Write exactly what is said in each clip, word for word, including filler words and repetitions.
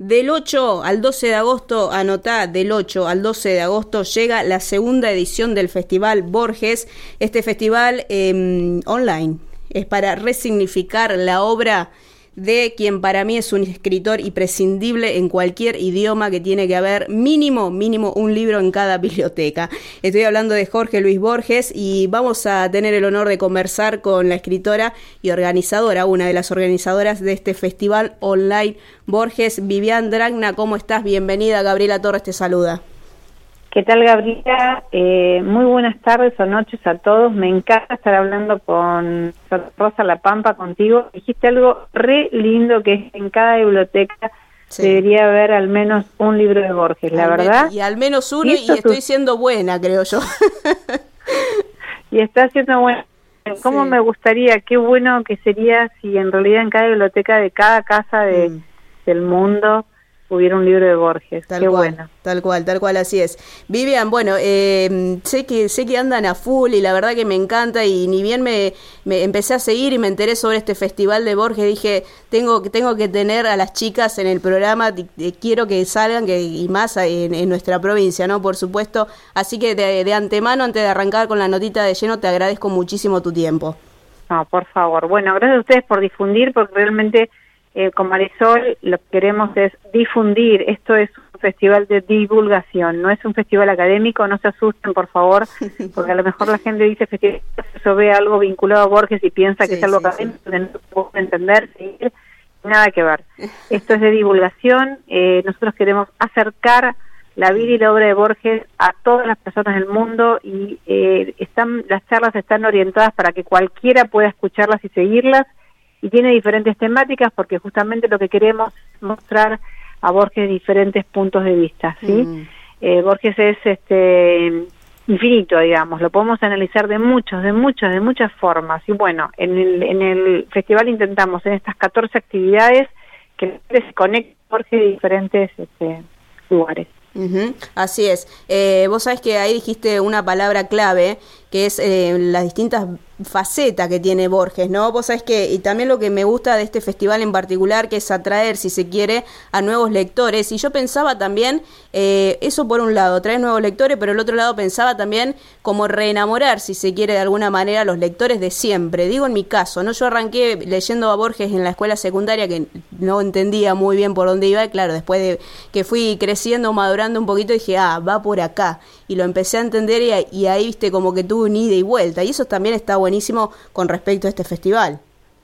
Del ocho al doce de agosto, anotá, del ocho al doce de agosto llega la segunda edición del Festival Borges. Este festival eh, online es para resignificar la obra de quien para mí es un escritor imprescindible en cualquier idioma, que tiene que haber mínimo, mínimo un libro en cada biblioteca. Estoy hablando de Jorge Luis Borges y vamos a tener el honor de conversar con la escritora y organizadora, una de las organizadoras de este festival online Borges, Vivian Dragna. ¿Cómo estás? Bienvenida. Gabriela Torres te saluda. ¿Qué tal, Gabriela? Eh, muy buenas tardes o noches a todos. Me encanta estar hablando con Rosa La Pampa, contigo. Dijiste algo re lindo, que es en cada biblioteca sí. debería haber al menos un libro de Borges, la al verdad. Y al menos uno, y, y estoy tú... siendo buena, creo yo. Y está siendo buena. ¿Cómo sí. me gustaría? Qué bueno que sería si en realidad en cada biblioteca de cada casa de, mm. del mundo hubiera un libro de Borges. Tal Qué cual, bueno. Tal cual, tal cual, así es. Vivian, bueno, eh, sé que sé que andan a full y la verdad que me encanta, y ni bien me, me empecé a seguir y me enteré sobre este festival de Borges, dije, tengo, tengo que tener a las chicas en el programa, quiero que salgan, que y más en, en nuestra provincia, ¿no? Por supuesto. Así que de, de antemano, antes de arrancar con la notita de lleno, te agradezco muchísimo tu tiempo. No, por favor. Bueno, gracias a ustedes por difundir, porque realmente... Eh, con Marisol lo que queremos es difundir. Esto es un festival de divulgación, no es un festival académico. No se asusten, por favor, porque a lo mejor la gente dice festival, eso ve algo vinculado a Borges y piensa sí, que es algo sí, académico, sí. que no puede entender, seguir, nada que ver. Esto es de divulgación. Eh, nosotros queremos acercar la vida y la obra de Borges a todas las personas del mundo, y eh, están las charlas están orientadas para que cualquiera pueda escucharlas y seguirlas. Y tiene diferentes temáticas, porque justamente lo que queremos es mostrar a Borges diferentes puntos de vista, ¿sí? Mm. Eh, Borges es este infinito, digamos, lo podemos analizar de muchos, de muchas, de muchas formas. Y bueno, en el, en el festival intentamos en estas catorce actividades que se conecten Borges de diferentes este, lugares. Uh-huh. Así es. Eh, vos sabés que ahí dijiste una palabra clave, que es eh, las distintas facetas que tiene Borges, ¿no? Vos sabés que, y también lo que me gusta de este festival en particular, que es atraer, si se quiere, a nuevos lectores. Y yo pensaba también, eh, eso por un lado, traer nuevos lectores, pero el otro lado pensaba también como reenamorar, si se quiere, de alguna manera, a los lectores de siempre. Digo en mi caso, ¿no? Yo arranqué leyendo a Borges en la escuela secundaria, que no entendía muy bien por dónde iba, y claro, después de que fui creciendo, madurando un poquito, dije, ah, va por acá. Y lo empecé a entender, y, y ahí, viste, como que tuve un ida y vuelta. Y eso también está buenísimo con respecto a este festival.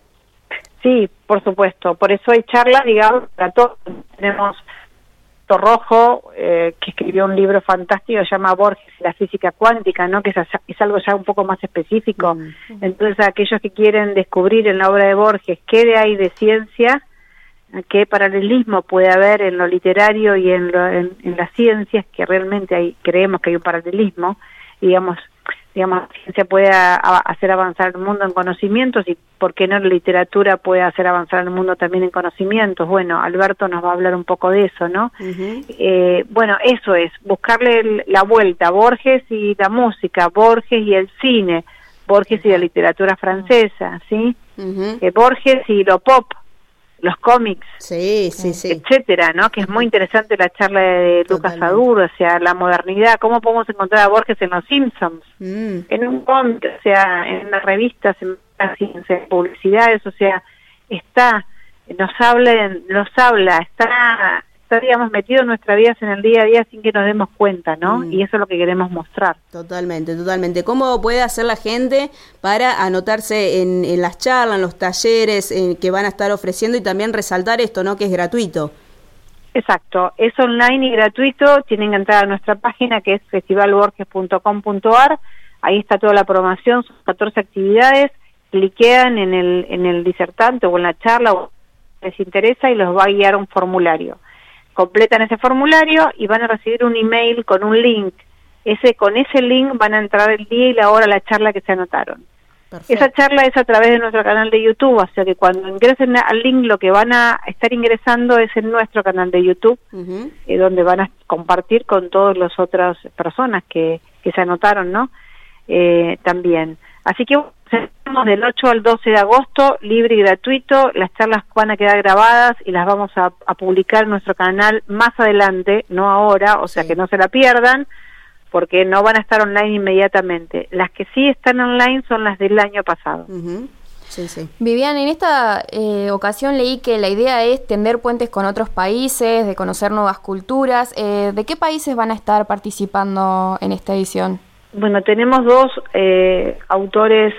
Sí, por supuesto. Por eso hay charlas, digamos, para todos. Tenemos Torrojo, eh, que escribió un libro fantástico, se llama Borges y la física cuántica, ¿no? Que es, es algo ya un poco más específico. Mm. Entonces, aquellos que quieren descubrir en la obra de Borges qué de hay de ciencia, qué paralelismo puede haber en lo literario y en, lo, en, en las ciencias, que realmente hay, creemos que hay un paralelismo, digamos, digamos, la ciencia puede a, a hacer avanzar el mundo en conocimientos, y por qué no la literatura puede hacer avanzar el mundo también en conocimientos. Bueno, Alberto nos va a hablar un poco de eso, ¿no? Uh-huh. Eh, bueno, eso es, buscarle el, la vuelta, Borges y la música, Borges y el cine, Borges uh-huh. y la literatura francesa, ¿sí? Uh-huh. Eh, Borges y lo pop, los cómics, sí, sí, sí, etcétera, ¿no? Que es muy interesante la charla de Lucas Adur, o sea, la modernidad, cómo podemos encontrar a Borges en Los Simpsons, mm. en un cómic, o sea, en las revistas, en, en publicidades, o sea, está, nos habla, nos habla, está, está, digamos, metido en nuestra vida, en el día a día, sin que nos demos cuenta, ¿no? Mm. Y eso es lo que queremos mostrar. Totalmente, totalmente. ¿Cómo puede hacer la gente para anotarse en, en las charlas, en los talleres en, que van a estar ofreciendo, y también resaltar esto, ¿no? Que es gratuito. Exacto, es online y gratuito. Tienen que entrar a nuestra página, que es festival borges punto com punto a r. Ahí está toda la programación, son catorce actividades. Cliquean en el, en el disertante o en la charla, o les interesa, y los va a guiar a un formulario. Completan ese formulario y van a recibir un email con un link. Ese, con ese link van a entrar el día y la hora a la charla que se anotaron. Perfecto. Esa charla es a través de nuestro canal de YouTube, o sea que cuando ingresen al link, lo que van a estar ingresando es en nuestro canal de YouTube, uh-huh. eh, donde van a compartir con todas las otras personas que, que se anotaron, ¿no? Eh, también. Así que Tenemos del ocho al doce de agosto, libre y gratuito. Las charlas van a quedar grabadas y las vamos a, a publicar en nuestro canal más adelante, no ahora, o sea sí. que no se la pierdan, porque no van a estar online inmediatamente. Las que sí están online son las del año pasado. Uh-huh. Sí, sí. Vivian, en esta eh, ocasión leí que la idea es tender puentes con otros países, de conocer nuevas culturas. Eh, ¿De qué países van a estar participando en esta edición? Bueno, tenemos dos eh, autores,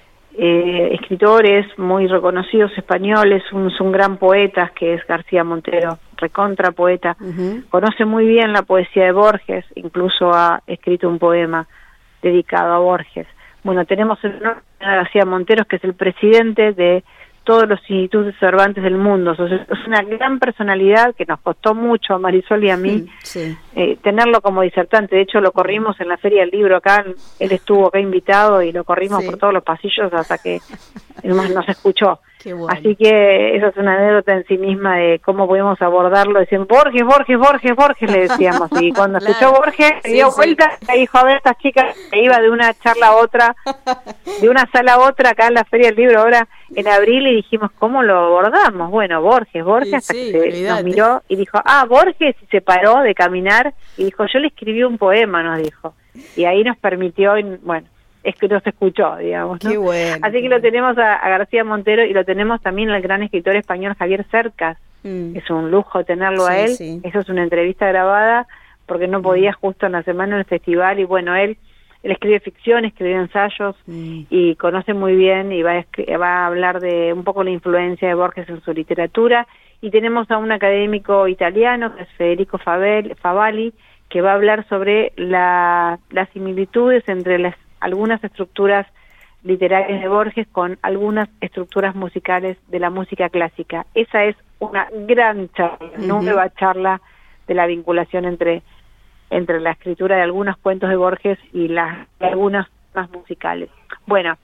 eh, escritores muy reconocidos españoles. Uno es un gran poeta, que es García Montero, recontra poeta. Uh-huh. Conoce muy bien la poesía de Borges, incluso ha escrito un poema dedicado a Borges. Bueno, tenemos el a García Montero, que es el presidente de todos los institutos Cervantes del mundo. O sea, es una gran personalidad que nos costó mucho a Marisol y a mí sí. eh, tenerlo como disertante. De hecho, lo corrimos en la Feria del Libro acá. Él estuvo acá invitado y lo corrimos sí. por todos los pasillos hasta que nos, nos escuchó. Qué bueno. Así que esa es una anécdota en sí misma de cómo podemos abordarlo. Decían, Borges, Borges, Borges, Borges, le decíamos. Y cuando claro. escuchó Borges, se sí, dio sí. vuelta y dijo, a ver, estas chicas, que iba de una charla a otra, de una sala a otra acá en la Feria del Libro ahora en abril, y dijimos, ¿cómo lo abordamos? Bueno, Borges, Borges, sí, hasta sí, que se nos miró y dijo, ah, Borges, y se paró de caminar y dijo, yo le escribí un poema, nos dijo. Y ahí nos permitió, bueno, es que nos escuchó, digamos, ¿no? Qué bueno. Así que lo tenemos a, a García Montero y lo tenemos también al gran escritor español Javier Cercas. Mm. Es un lujo tenerlo sí, a él. Sí. Eso es una entrevista grabada porque no podía mm. justo en la semana del festival. Y bueno, él él escribe ficción, escribe ensayos mm. y conoce muy bien y va a, va a hablar de un poco la influencia de Borges en su literatura. Y tenemos a un académico italiano, que es Federico Favalli, que va a hablar sobre la, las similitudes entre las algunas estructuras literarias de Borges con algunas estructuras musicales de la música clásica. Esa es una gran charla, uh-huh. nueva charla de la vinculación entre entre la escritura de algunos cuentos de Borges y las de algunas más musicales. Bueno,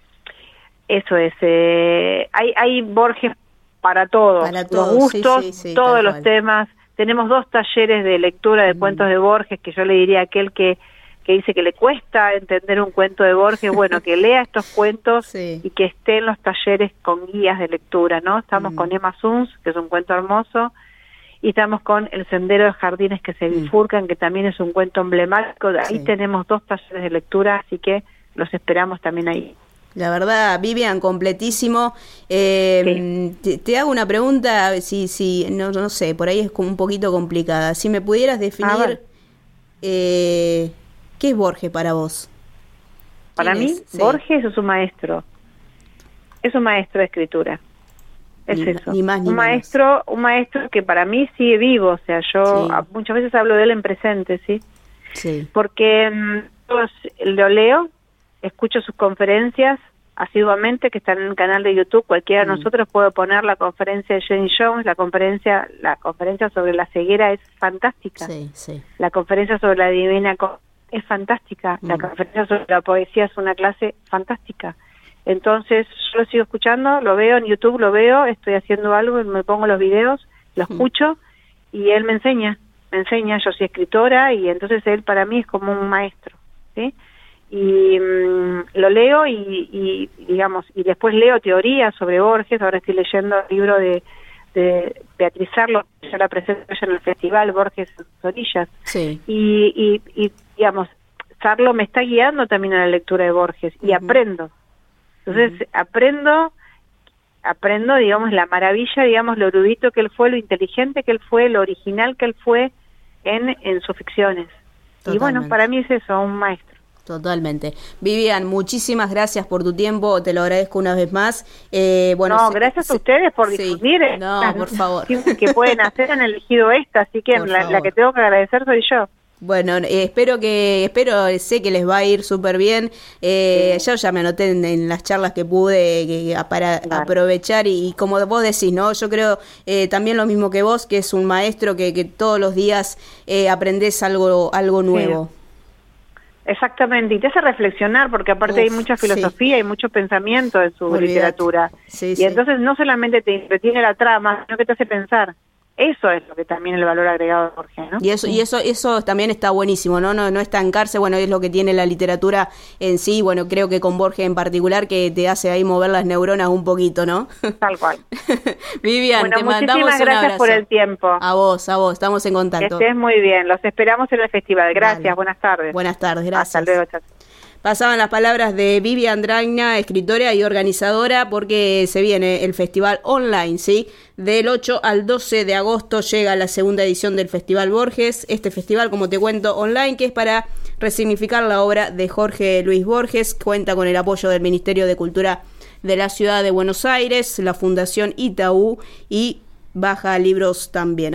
eso es. Eh, hay hay Borges para todos, para todos los gustos, sí, sí, sí, todos los cual. temas. Tenemos dos talleres de lectura de uh-huh. cuentos de Borges, que yo le diría a aquel que que dice que le cuesta entender un cuento de Borges, bueno, que lea estos cuentos sí. y que esté en los talleres con guías de lectura, ¿no? Estamos mm. con Emma Suns, que es un cuento hermoso, y estamos con El Sendero de Jardines que se bifurcan, mm. que también es un cuento emblemático. Ahí sí. tenemos dos talleres de lectura, así que los esperamos también ahí. La verdad, Vivian, completísimo. Eh, sí. te, te hago una pregunta, si, si no, no sé, por ahí es como un poquito complicada. Si me pudieras definir... Eh, ¿qué es Borges para vos? Para mí, es? sí. Borges es un maestro. Es un maestro de escritura. Es ni, eso. Ni más, ni un maestro, menos. un maestro que para mí sigue vivo. O sea, yo sí. a, muchas veces hablo de él en presente, ¿sí? Sí. Porque um, yo lo leo, escucho sus conferencias asiduamente, que están en el canal de YouTube. Cualquiera de mm. nosotros puede poner la conferencia de Jane Jones. La conferencia, la conferencia sobre la ceguera es fantástica. Sí, sí. La conferencia sobre la Divina Comedia es fantástica, mm. la conferencia sobre la poesía es una clase fantástica. Entonces yo lo sigo escuchando, lo veo en YouTube, lo veo, estoy haciendo algo, me pongo los videos, lo escucho mm. y él me enseña, me enseña, yo soy escritora y entonces él para mí es como un maestro, ¿sí? Y mmm, lo leo y, y digamos, y después leo teorías sobre Borges. Ahora estoy leyendo el libro de de Beatriz Arlo, yo la presento en el festival Borges en sus orillas. Sí. Y, y, y digamos, Sarlo me está guiando también a la lectura de Borges y uh-huh. aprendo. Entonces uh-huh. aprendo, aprendo, digamos, la maravilla, digamos, lo erudito que él fue, lo inteligente que él fue, lo original que él fue en, en sus ficciones. Totalmente. Y bueno, para mí es eso, un maestro. Totalmente. Vivian, muchísimas gracias por tu tiempo, te lo agradezco una vez más. Eh, bueno, no, se, gracias se, a ustedes por difundir. Sí. No, por favor. Que pueden hacer, han elegido esta, así que la, la que tengo que agradecer soy yo. Bueno, eh, espero que, espero, sé que les va a ir súper bien. Eh, sí. Yo ya me anoté en, en las charlas que pude que, para claro. aprovechar y, y como vos decís, ¿no? Yo creo eh, también lo mismo que vos, que es un maestro que, que todos los días eh, aprendés algo, algo nuevo. Sí. Exactamente, y te hace reflexionar, porque aparte Uf, hay mucha filosofía sí. y mucho pensamiento en su Olvidate. literatura. Sí, y sí. entonces no solamente te entretiene la trama, sino que te hace pensar Eso es lo que también el valor agregado de Borges, ¿no? Y eso, y eso, eso también está buenísimo, ¿no? No, no estancarse, bueno, es lo que tiene la literatura en sí, bueno, creo que con Borges en particular, que te hace ahí mover las neuronas un poquito, ¿no? Tal cual. Vivian, bueno, te mandamos un muchísimas gracias abrazo. por el tiempo. A vos, a vos, estamos en contacto. Que estés muy bien, los esperamos en el festival. Gracias, Vale. Buenas tardes. Buenas tardes, gracias. Hasta luego, chao. Pasaban las palabras de Vivian Dragna, escritora y organizadora, porque se viene el festival online, ¿sí? Del ocho al doce de agosto llega la segunda edición del Festival Borges. Este festival, como te cuento, online, que es para resignificar la obra de Jorge Luis Borges. Cuenta con el apoyo del Ministerio de Cultura de la Ciudad de Buenos Aires, la Fundación Itaú y Baja Libros también.